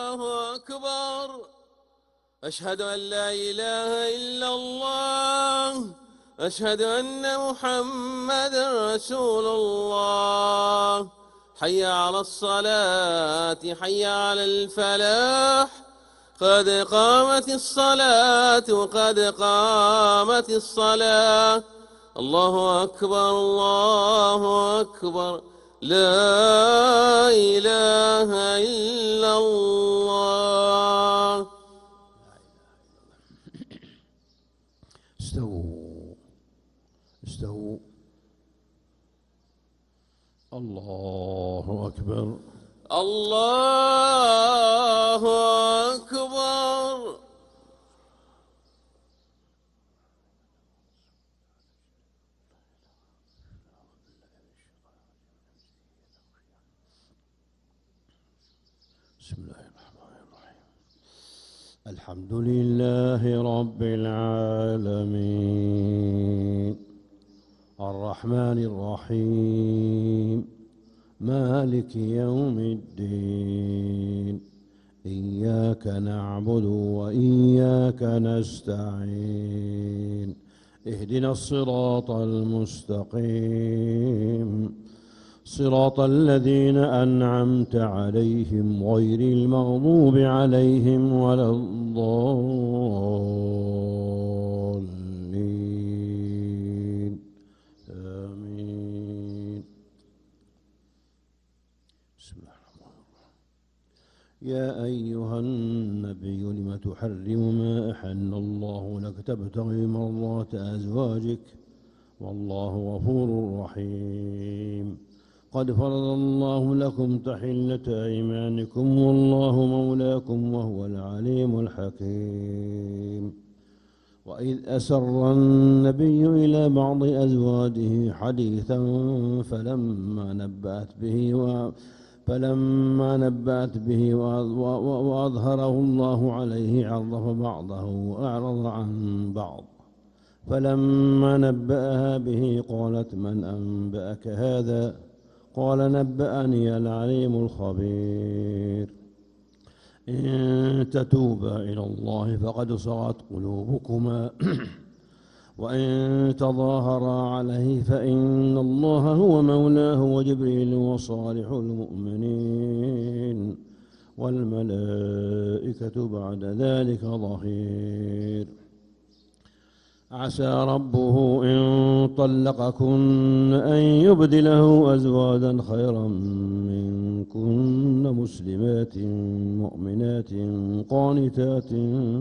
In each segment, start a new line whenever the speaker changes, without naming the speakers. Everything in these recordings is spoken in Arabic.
الله أكبر. أشهد أن لا إله إلا الله. أشهد أن محمدا رسول الله. حي على الصلاة، حي على الفلاح، قد قامت الصلاة، قد قامت الصلاة. الله أكبر، الله أكبر، لا إله إلا الله.
استووا استووا. الله أكبر،
الله أكبر.
بسم الله الرحمن الرحيم. الحمد لله رب العالمين، الرحمن الرحيم، مالك يوم الدين. إياك نعبد وإياك نستعين. اهدنا الصراط المستقيم، صراط الذين أنعمت عليهم غير المغضوب عليهم ولا الضالين. آمين. بسم الله الرحمن الرحيم. يا أيها النبي لم تحرم ما أحل الله لك تبتغي مرضات أزواجك والله غفور رحيم. قد فرض الله لكم تحلة أيمانكم والله مولاكم وهو العليم الحكيم. وإذ أسر النبي إلى بعض أزواجه حديثا فلما نبأت به وأظهره الله عليه عرف بعضه وأعرض عن بعض. فلما نبأها به قالت من أنبأك هذا؟ قال نبأني العليم الخبير. إن تتوبا إلى الله فقد صغت قلوبكما وإن تظاهرا عليه فإن الله هو مولاه وجبريل وصالح المؤمنين والملائكة بعد ذلك ظهير. عسى ربه إن طلقكن أن يبدله أزواجا خيرا منكن مسلمات مؤمنات قانتات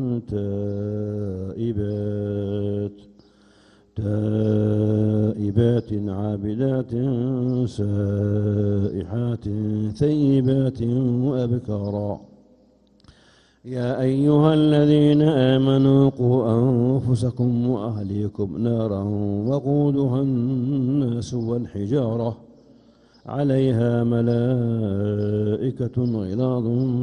تائبات عابدات سائحات ثيبات وأبكارا. يا أيها الذين آمنوا قوا أنفسكم وأهليكم نارا وقودها الناس والحجارة عليها ملائكة غلاظ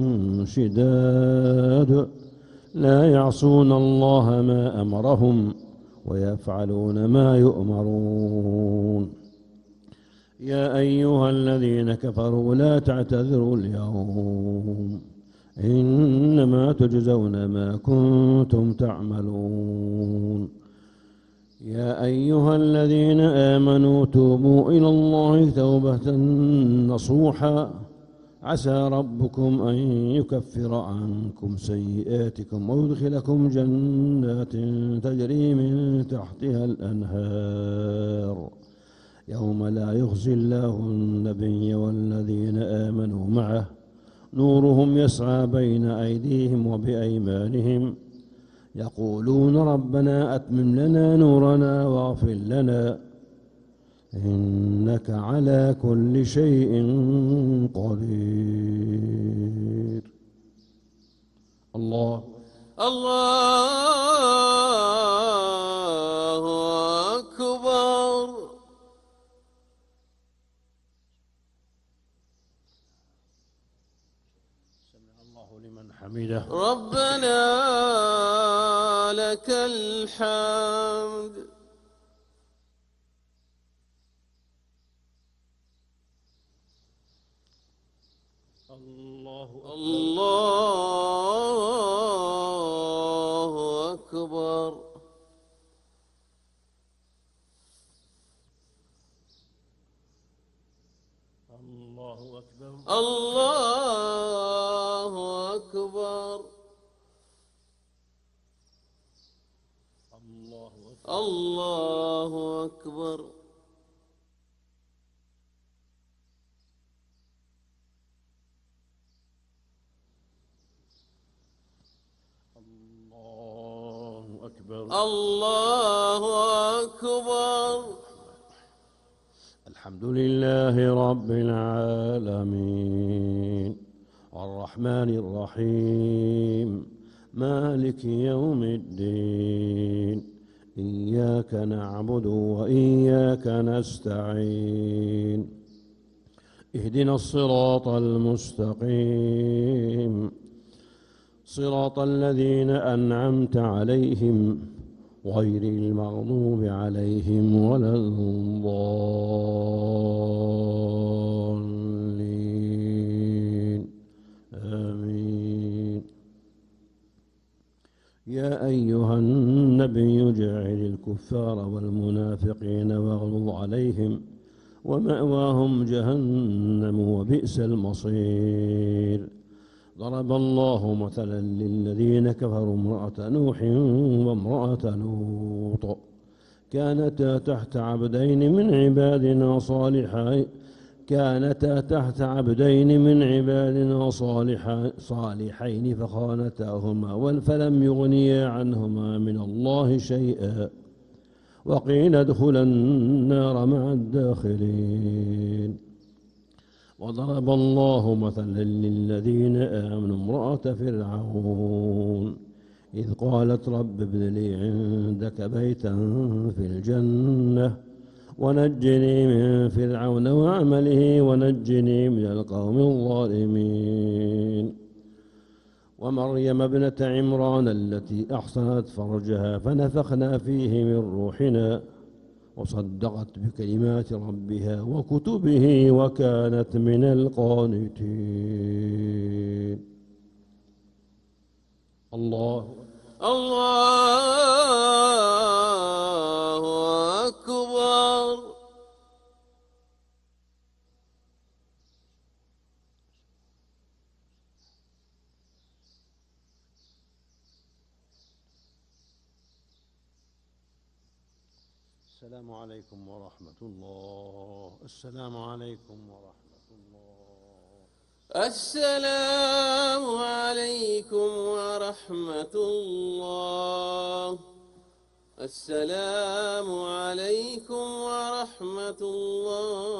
شداد لا يعصون الله ما أمرهم ويفعلون ما يؤمرون. يا أيها الذين كفروا لا تعتذروا اليوم إنما تجزون ما كنتم تعملون. يا أيها الذين آمنوا توبوا إلى الله توبة نصوحا عسى ربكم أن يكفر عنكم سيئاتكم ويدخلكم جنات تجري من تحتها الأنهار يوم لا يخزي الله النبي والذين آمنوا معه نورهم يسعى بين أيديهم وبأيمانهم يقولون ربنا أتمم لنا نورنا واغفر لنا إنك على كل شيء قدير. الله
أكبر.
سمع الله لمن حمده.
ربنا لك الحمد.
الله
الله أكبر.
الله أكبر.
الله أكبر.
الله أكبر.
الله أكبر.
الحمد لله رب العالمين الرحمن الرحيم مالك يوم الدين إياك نعبد وإياك نستعين اهدنا الصراط المستقيم صراط الذين أنعمت عليهم غير المغضوب عليهم ولا الضالين آمين. يا أيها النبي جاعل الكفار والمنافقين واغلظ عليهم ومأواهم جهنم وبئس المصير. ضرب الله مثلا للذين كفروا امرأة نوح وامرأة لوط كانتا تحت عبدين من عبادنا صالحين فخانتاهما فلم يغنيا عنهما من الله شيئا وقيل ادخلا النار مع الداخلين. وضرب الله مثلا للذين آمنوا امرأة فرعون إذ قالت رب ابن لي عندك بيتا في الجنة ونجني من فرعون وعمله ونجني من القوم الظالمين. ومريم ابنة عمران التي أحصنت فرجها فنفخنا فيه من روحنا وصدقت بكلمات ربها وكتبه وكانت من القانتين. الله
أكبر.
السلام عليكم ورحمة الله. السلام عليكم ورحمة الله.
السلام عليكم ورحمة الله. السلام عليكم ورحمة الله.